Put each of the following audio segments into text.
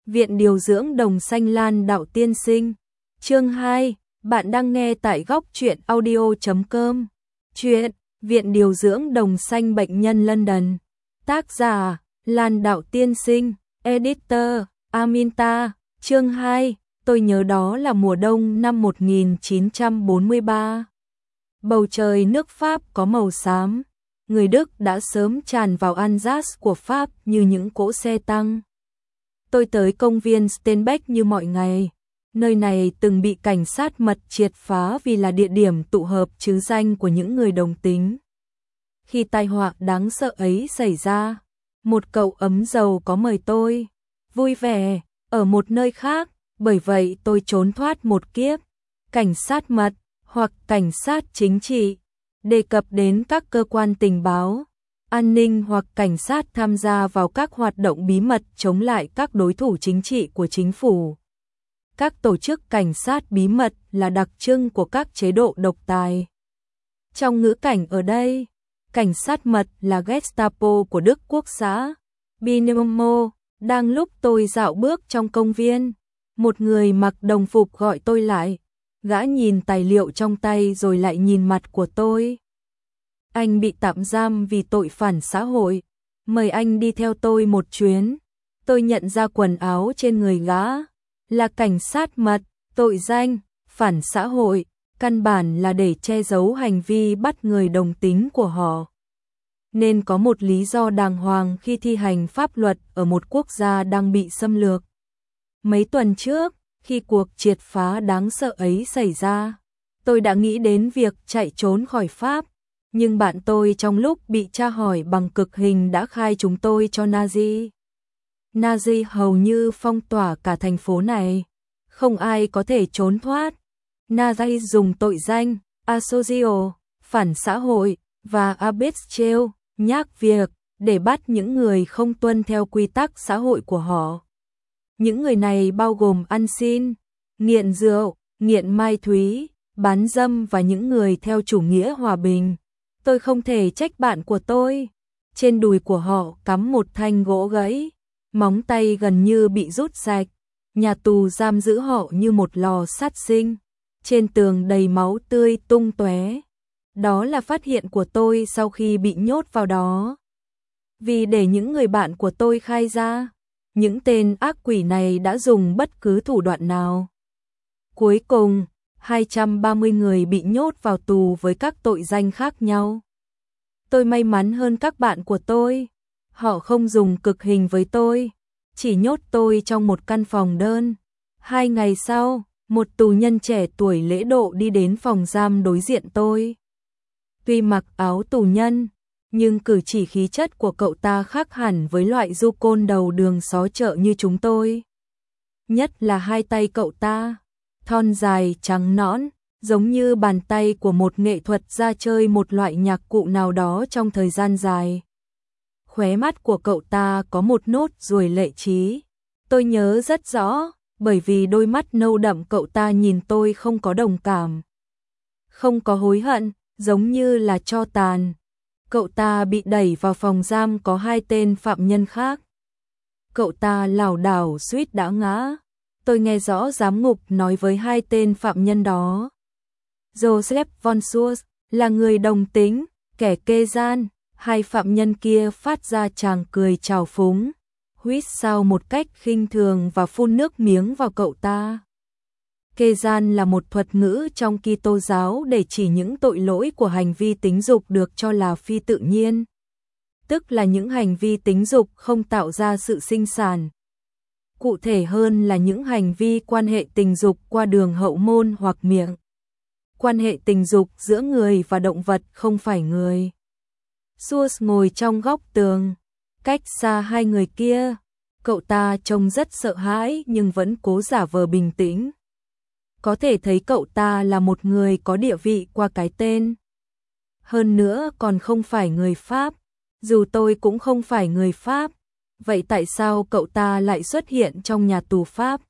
Viện điều dưỡng Đồng Xanh Lan Đạo tiên sinh. Chương 2, bạn đang nghe tại góc truyện audio.com. Chuyện Viện điều dưỡng Đồng Xanh bệnh nhân London. Tác giả Lan Đạo tiên sinh, editor Aminta. Chương 2, tôi nhớ đó là mùa đông năm 1943. Bầu trời nước Pháp có màu xám. Người Đức đã sớm tràn vào Alsace của Pháp như những cỗ xe tăng. Tôi tới công viên Steinbeck như mọi ngày. Nơi này từng bị cảnh sát mật triệt phá vì là địa điểm tụ hợp trứ danh của những người đồng tính. Khi tai họa đáng sợ ấy xảy ra, một cậu ấm giàu có mời tôi vui vẻ ở một nơi khác, bởi vậy tôi trốn thoát một kiếp cảnh sát mật hoặc cảnh sát chính trị, đề cập đến các cơ quan tình báo, an ninh hoặc cảnh sát tham gia vào các hoạt động bí mật chống lại các đối thủ chính trị của chính phủ. Các tổ chức cảnh sát bí mật là đặc trưng của các chế độ độc tài. Trong ngữ cảnh ở đây, cảnh sát mật là Gestapo của Đức Quốc xã. Binemo, đang lúc tôi dạo bước trong công viên, một người mặc đồng phục gọi tôi lại. Gã nhìn tài liệu trong tay rồi lại nhìn mặt của tôi. Anh bị tạm giam vì tội phản xã hội. Mời anh đi theo tôi một chuyến. Tôi nhận ra quần áo trên người gã là cảnh sát mật, tội danh phản xã hội, căn bản là để che giấu hành vi bắt người đồng tính của họ. Nên có một lý do đàng hoàng khi thi hành pháp luật ở một quốc gia đang bị xâm lược. Mấy tuần trước, khi cuộc triệt phá đáng sợ ấy xảy ra, tôi đã nghĩ đến việc chạy trốn khỏi Pháp, nhưng bạn tôi trong lúc bị tra hỏi bằng cực hình đã khai chúng tôi cho Nazi. Nazi hầu như phong tỏa cả thành phố này, không ai có thể trốn thoát. Nazi dùng tội danh asocial, phản xã hội và imbecile, nhác việc để bắt những người không tuân theo quy tắc xã hội của họ. Những người này bao gồm ăn xin, nghiện rượu, nghiện ma túy, bán dâm và những người theo chủ nghĩa hòa bình. Tôi không thể trách bạn của tôi. Trên đùi của họ cắm một thanh gỗ gãy, móng tay gần như bị rút sạch. Nhà tù giam giữ họ như một lò sát sinh. Trên tường đầy máu tươi tung tóe. Đó là phát hiện của tôi sau khi bị nhốt vào đó. Vì để những người bạn của tôi khai ra, những tên ác quỷ này đã dùng bất cứ thủ đoạn nào. Cuối cùng, 230 người bị nhốt vào tù với các tội danh khác nhau. Tôi may mắn hơn các bạn của tôi. Họ không dùng cực hình với tôi, chỉ nhốt tôi trong một căn phòng đơn. 2 ngày sau, một tù nhân trẻ tuổi lễ độ đi đến phòng giam đối diện tôi. Tuy mặc áo tù nhân, nhưng cử chỉ khí chất của cậu ta khác hẳn với loại du côn đầu đường xó chợ như chúng tôi. Nhất là hai tay cậu ta, thon dài trắng nõn, giống như bàn tay của một nghệ thuật gia chơi một loại nhạc cụ nào đó trong thời gian dài. Khóe mắt của cậu ta có một nốt ruồi lệ trí. Tôi nhớ rất rõ, bởi vì đôi mắt nâu đậm cậu ta nhìn tôi không có đồng cảm, không có hối hận, giống như là tro tàn. Cậu ta bị đẩy vào phòng giam có 2 tên phạm nhân khác. Cậu ta lảo đảo suýt đã ngã. Tôi nghe rõ giám ngục nói với 2 tên phạm nhân đó. Joseph von Schultz là người đồng tính, kẻ kê gian. 2 phạm nhân kia phát ra tràng cười trào phúng, huýt sáo một cách khinh thường và phun nước miếng vào cậu ta. Kê gian là một thuật ngữ trong Kitô giáo để chỉ những tội lỗi của hành vi tính dục được cho là phi tự nhiên, tức là những hành vi tính dục không tạo ra sự sinh sản. Cụ thể hơn là những hành vi quan hệ tình dục qua đường hậu môn hoặc miệng. Quan hệ tình dục giữa người và động vật không phải người. Schultz ngồi trong góc tường, cách xa 2 người kia. Cậu ta trông rất sợ hãi nhưng vẫn cố giả vờ bình tĩnh. Có thể thấy cậu ta là một người có địa vị qua cái tên. Hơn nữa còn không phải người Pháp. Dù tôi cũng không phải người Pháp, vậy tại sao cậu ta lại xuất hiện trong nhà tù Pháp?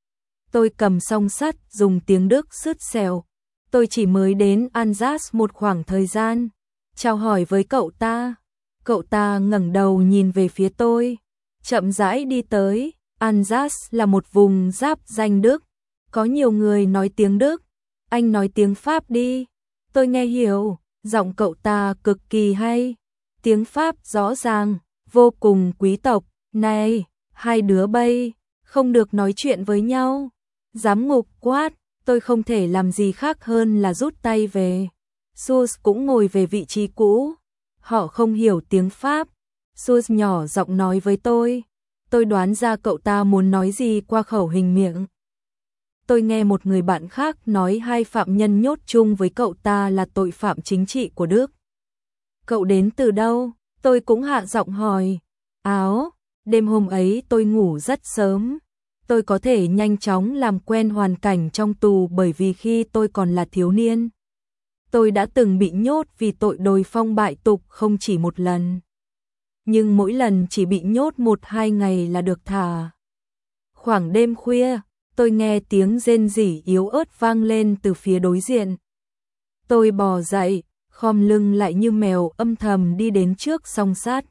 Tôi cầm song sắt dùng tiếng Đức sứt xẻo. Tôi chỉ mới đến Alsace một khoảng thời gian. Chào hỏi với cậu ta. Cậu ta ngẩng đầu nhìn về phía tôi, chậm rãi đi tới. Alsace là một vùng giáp ranh Đức, có nhiều người nói tiếng Đức, anh nói tiếng Pháp đi. Tôi nghe hiểu, giọng cậu ta cực kỳ hay, tiếng Pháp rõ ràng, vô cùng quý tộc. Này, hai đứa bay, không được nói chuyện với nhau. Giám ngục quát, tôi không thể làm gì khác hơn là rút tay về. Sus cũng ngồi về vị trí cũ. Họ không hiểu tiếng Pháp. Sus nhỏ giọng nói với tôi. Tôi đoán ra cậu ta muốn nói gì qua khẩu hình miệng. Tôi nghe một người bạn khác nói hai phạm nhân nhốt chung với cậu ta là tội phạm chính trị của Đức. Cậu đến từ đâu? Tôi cũng hạ giọng hỏi. Áo, đêm hôm ấy tôi ngủ rất sớm. Tôi có thể nhanh chóng làm quen hoàn cảnh trong tù bởi vì khi tôi còn là thiếu niên, tôi đã từng bị nhốt vì tội đồi phong bại tục không chỉ một lần. Nhưng mỗi lần chỉ bị nhốt 1-2 ngày là được thả. Khoảng đêm khuya, tôi nghe tiếng rên rỉ yếu ớt vang lên từ phía đối diện. Tôi bò dậy, khom lưng lại như mèo âm thầm đi đến trước song sát.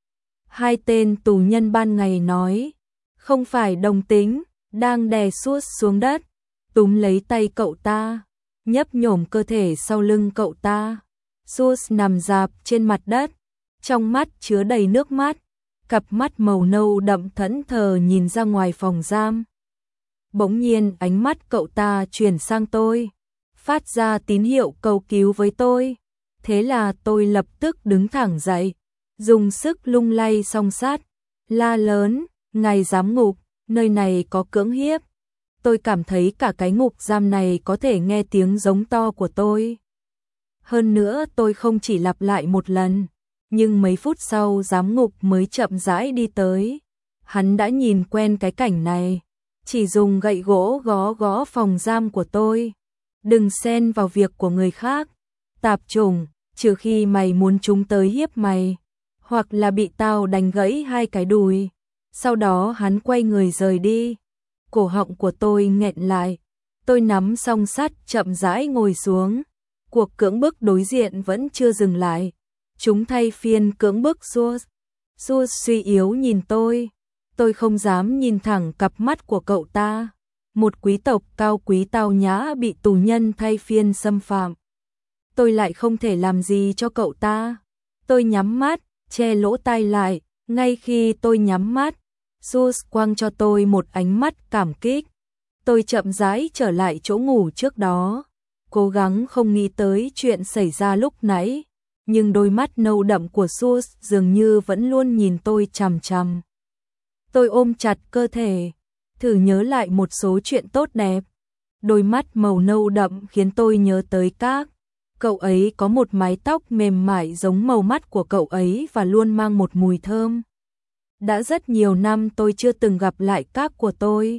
Hai tên tù nhân ban ngày nói, không phải đồng tính, đang đè Sus xuống đất, túm lấy tay cậu ta, nhấp nhổm cơ thể sau lưng cậu ta. Sus nằm rạp trên mặt đất, trong mắt chứa đầy nước mắt, cặp mắt màu nâu đậm thẫn thờ nhìn ra ngoài phòng giam. Bỗng nhiên ánh mắt cậu ta chuyển sang tôi, phát ra tín hiệu cầu cứu với tôi. Thế là tôi lập tức đứng thẳng dậy, dùng sức lung lay song sát, la lớn, ngài giám ngục, nơi này có cưỡng hiếp. Tôi cảm thấy cả cái ngục giam này có thể nghe tiếng giống to của tôi. Hơn nữa tôi không chỉ lặp lại một lần, nhưng mấy phút sau giám ngục mới chậm rãi đi tới. Hắn đã nhìn quen cái cảnh này, chỉ dùng gậy gỗ gõ gõ phòng giam của tôi. Đừng xen vào việc của người khác, tạp chủng, trừ khi mày muốn chúng tới hiếp mày, hoặc là bị tao đánh gãy hai cái đùi. Sau đó hắn quay người rời đi. Cổ họng của tôi nghẹn lại. Tôi nắm song sắt chậm rãi ngồi xuống. Cuộc cưỡng bức đối diện vẫn chưa dừng lại. Chúng thay phiên cưỡng bức Sus. Sus suy yếu nhìn tôi. Tôi không dám nhìn thẳng cặp mắt của cậu ta. Một quý tộc cao quý tao nhã bị tù nhân thay phiên xâm phạm. Tôi lại không thể làm gì cho cậu ta. Tôi nhắm mắt, che lỗ tai lại. Ngay khi tôi nhắm mắt, Sus quăng cho tôi một ánh mắt cảm kích. Tôi chậm rãi trở lại chỗ ngủ trước đó, cố gắng không nghĩ tới chuyện xảy ra lúc nãy, nhưng đôi mắt nâu đậm của Sus dường như vẫn luôn nhìn tôi chằm chằm. Tôi ôm chặt cơ thể, thử nhớ lại một số chuyện tốt đẹp. Đôi mắt màu nâu đậm khiến tôi nhớ tới các. Cậu ấy có một mái tóc mềm mại giống màu mắt của cậu ấy và luôn mang một mùi thơm. Đã rất nhiều năm tôi chưa từng gặp lại các của tôi.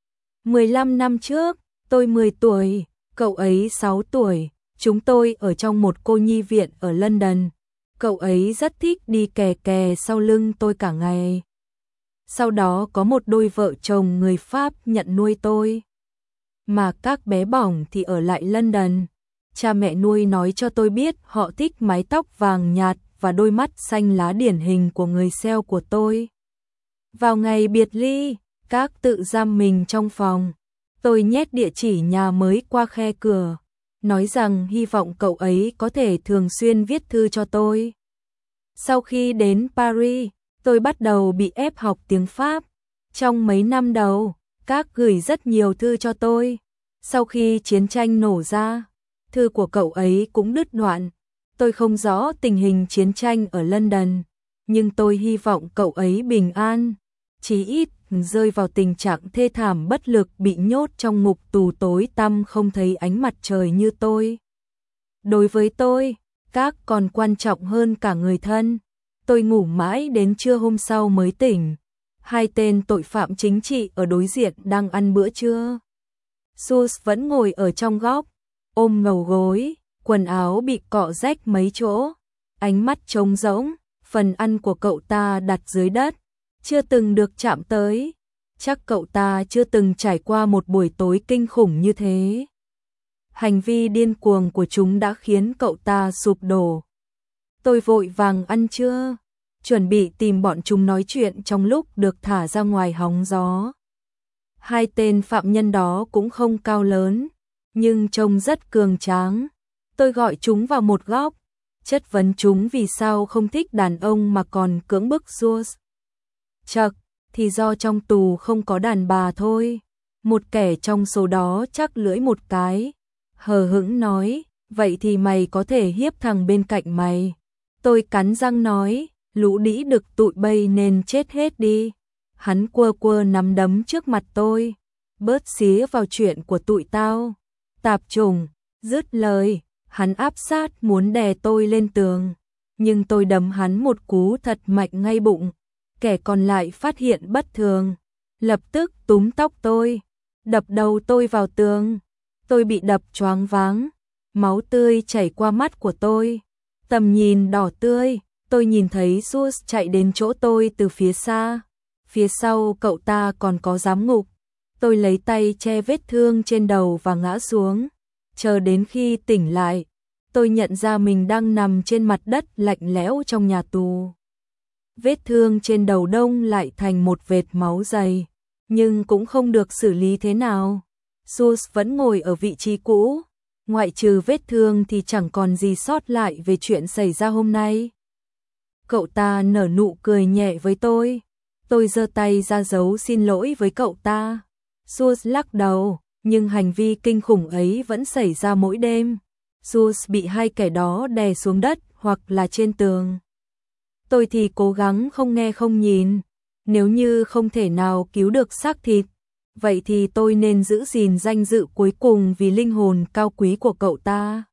15 năm trước, tôi 10 tuổi, cậu ấy 6 tuổi, chúng tôi ở trong một cô nhi viện ở London. Cậu ấy rất thích đi kè kè sau lưng tôi cả ngày. Sau đó có một đôi vợ chồng người Pháp nhận nuôi tôi. Mà các bé bỏng thì ở lại London. Cha mẹ nuôi nói cho tôi biết họ thích mái tóc vàng nhạt và đôi mắt xanh lá điển hình của người Celt của tôi. Vào ngày biệt ly, các tự giam mình trong phòng. Tôi nhét địa chỉ nhà mới qua khe cửa, nói rằng hy vọng cậu ấy có thể thường xuyên viết thư cho tôi. Sau khi đến Paris, tôi bắt đầu bị ép học tiếng Pháp. Trong mấy năm đầu, các gửi rất nhiều thư cho tôi. Sau khi chiến tranh nổ ra, thư của cậu ấy cũng đứt đoạn. Tôi không rõ tình hình chiến tranh ở London, nhưng tôi hy vọng cậu ấy bình an, chí ít rơi vào tình trạng thê thảm bất lực bị nhốt trong ngục tù tối tăm không thấy ánh mặt trời như tôi. Đối với tôi, các còn quan trọng hơn cả người thân. Tôi ngủ mãi đến trưa hôm sau mới tỉnh. Hai tên tội phạm chính trị ở đối diện đang ăn bữa trưa. Sus vẫn ngồi ở trong góc, ôm ngầu gối, quần áo bị cọ rách mấy chỗ, ánh mắt trống rỗng, phần ăn của cậu ta đặt dưới đất, chưa từng được chạm tới. Chắc cậu ta chưa từng trải qua một buổi tối kinh khủng như thế. Hành vi điên cuồng của chúng đã khiến cậu ta sụp đổ. Tôi vội vàng ăn trưa, chuẩn bị tìm bọn chúng nói chuyện trong lúc được thả ra ngoài hóng gió. Hai tên phạm nhân đó cũng không cao lớn, nhưng trông rất cường tráng. Tôi gọi chúng vào một góc, chất vấn chúng vì sao không thích đàn ông mà còn cưỡng bức Jules. Chậc, thì do trong tù không có đàn bà thôi. Một kẻ trong số đó chắc lưỡi một cái, hờ hững nói, vậy thì mày có thể hiếp thằng bên cạnh mày. Tôi cắn răng nói, lũ đĩ đực tụi bay nên chết hết đi. Hắn quơ quơ nắm đấm trước mặt tôi, bớt xía vào chuyện của tụi tao. Tạp chủng, dứt lời, hắn áp sát muốn đè tôi lên tường, nhưng tôi đấm hắn một cú thật mạnh ngay bụng. Kẻ còn lại phát hiện bất thường, lập tức túm tóc tôi, đập đầu tôi vào tường. Tôi bị đập choáng váng, máu tươi chảy qua mắt của tôi, tầm nhìn đỏ tươi. Tôi nhìn thấy Jules chạy đến chỗ tôi từ phía xa, phía sau cậu ta còn có giám ngục. Tôi lấy tay che vết thương trên đầu và ngã xuống. Chờ đến khi tỉnh lại, tôi nhận ra mình đang nằm trên mặt đất lạnh lẽo trong nhà tù. Vết thương trên đầu đông lại thành một vệt máu dày, nhưng cũng không được xử lý thế nào. Jules vẫn ngồi ở vị trí cũ, ngoại trừ vết thương thì chẳng còn gì sót lại về chuyện xảy ra hôm nay. Cậu ta nở nụ cười nhẹ với tôi giơ tay ra dấu xin lỗi với cậu ta. Jules lắc đầu, nhưng hành vi kinh khủng ấy vẫn xảy ra mỗi đêm. Jules bị hai kẻ đó đè xuống đất hoặc là trên tường. Tôi thì cố gắng không nghe không nhìn. Nếu như không thể nào cứu được xác thịt, vậy thì tôi nên giữ gìn danh dự cuối cùng vì linh hồn cao quý của cậu ta.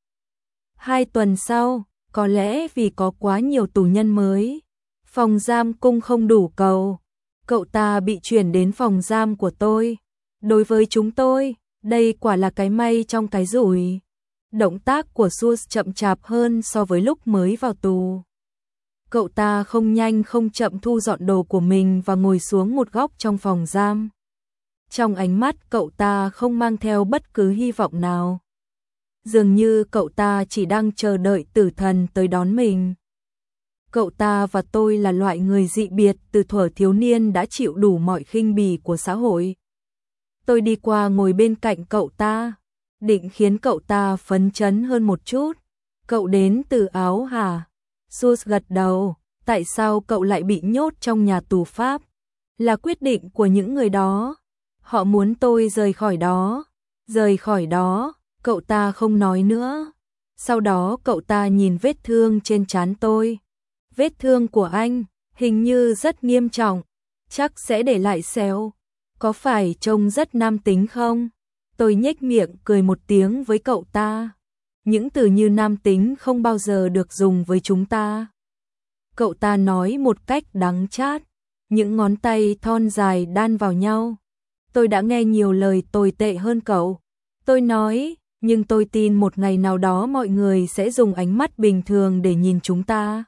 2 tuần sau, có lẽ vì có quá nhiều tù nhân mới, phòng giam cung không đủ cầu, cậu ta bị chuyển đến phòng giam của tôi. Đối với chúng tôi, đây quả là cái may trong cái rủi. Động tác của Jules chậm chạp hơn so với lúc mới vào tù. Cậu ta không nhanh không chậm thu dọn đồ của mình và ngồi xuống một góc trong phòng giam. Trong ánh mắt cậu ta không mang theo bất cứ hy vọng nào. Dường như cậu ta chỉ đang chờ đợi tử thần tới đón mình. Cậu ta và tôi là loại người dị biệt từ thuở thiếu niên đã chịu đủ mọi khinh bỉ của xã hội. Tôi đi qua ngồi bên cạnh cậu ta, định khiến cậu ta phấn chấn hơn một chút. Cậu đến từ Áo hả? Jules gật đầu. Tại sao cậu lại bị nhốt trong nhà tù Pháp? Là quyết định của những người đó. Họ muốn tôi rời khỏi đó. Rời khỏi đó, cậu ta không nói nữa. Sau đó cậu ta nhìn vết thương trên trán tôi. Vết thương của anh, hình như rất nghiêm trọng. Chắc sẽ để lại sẹo. Có phải trông rất nam tính không? Tôi nhếch miệng cười một tiếng với cậu ta. Những từ như nam tính không bao giờ được dùng với chúng ta. Cậu ta nói một cách đắng chát, những ngón tay thon dài đan vào nhau. Tôi đã nghe nhiều lời tồi tệ hơn cậu. Tôi nói, nhưng tôi tin một ngày nào đó mọi người sẽ dùng ánh mắt bình thường để nhìn chúng ta.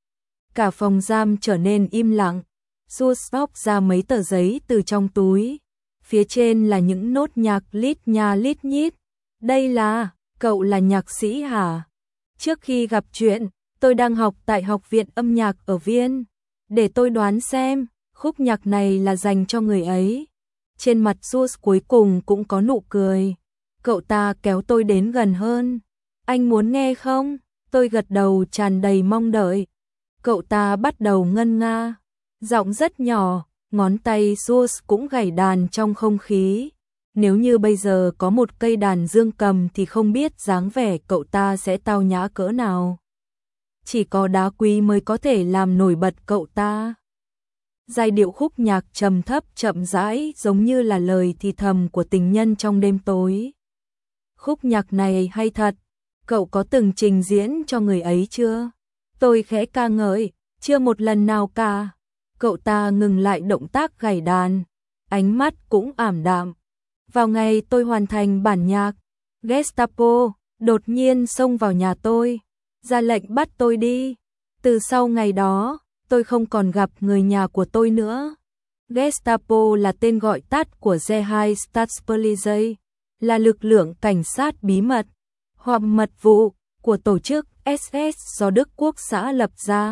Cả phòng giam trở nên im lặng. Jules bóc ra mấy tờ giấy từ trong túi. Phía trên là những nốt nhạc lít nha lít nhít. Đây là, cậu là nhạc sĩ hả? Trước khi gặp chuyện, tôi đang học tại Học viện âm nhạc ở Viên. Để tôi đoán xem, khúc nhạc này là dành cho người ấy. Trên mặt Jules cuối cùng cũng có nụ cười. Cậu ta kéo tôi đến gần hơn. Anh muốn nghe không? Tôi gật đầu tràn đầy mong đợi. Cậu ta bắt đầu ngân nga. Giọng rất nhỏ, ngón tay Jules cũng gảy đàn trong không khí. Nếu như bây giờ có một cây đàn dương cầm thì không biết dáng vẻ cậu ta sẽ tao nhã cỡ nào. Chỉ có đá quý mới có thể làm nổi bật cậu ta. Giai điệu khúc nhạc trầm thấp chậm rãi giống như là lời thì thầm của tình nhân trong đêm tối. Khúc nhạc này hay thật, cậu có từng trình diễn cho người ấy chưa? Tôi khẽ ca ngợi, chưa một lần nào cả. Cậu ta ngừng lại động tác gảy đàn, ánh mắt cũng ảm đạm. Vào ngày tôi hoàn thành bản nhạc, Gestapo đột nhiên xông vào nhà tôi, ra lệnh bắt tôi đi. Từ sau ngày đó, tôi không còn gặp người nhà của tôi nữa. Gestapo là tên gọi tắt của The Staatspolizei, là lực lượng cảnh sát bí mật hoặc mật vụ của tổ chức SS do Đức Quốc xã lập ra.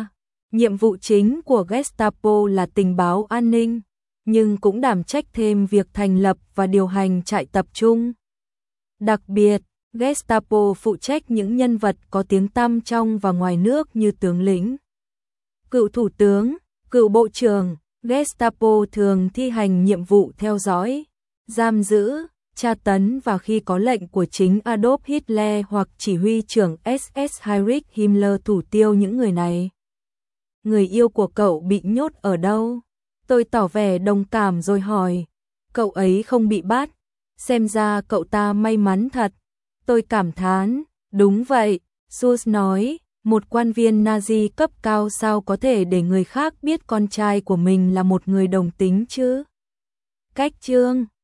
Nhiệm vụ chính của Gestapo là tình báo an ninh, nhưng cũng đảm trách thêm việc thành lập và điều hành trại tập trung. Đặc biệt, Gestapo phụ trách những nhân vật có tiếng tăm trong và ngoài nước như tướng lĩnh, cựu thủ tướng, cựu bộ trưởng. Gestapo thường thi hành nhiệm vụ theo dõi, giam giữ, tra tấn và khi có lệnh của chính Adolf Hitler hoặc chỉ huy trưởng SS Heinrich Himmler thủ tiêu những người này. Người yêu của cậu bị nhốt ở đâu? Tôi tỏ vẻ đồng cảm rồi hỏi. Cậu ấy không bị bắt, xem ra cậu ta may mắn thật. Tôi cảm thán, đúng vậy, Sus nói, một quan viên Nazi cấp cao sao có thể để người khác biết con trai của mình là một người đồng tính chứ? Cách chương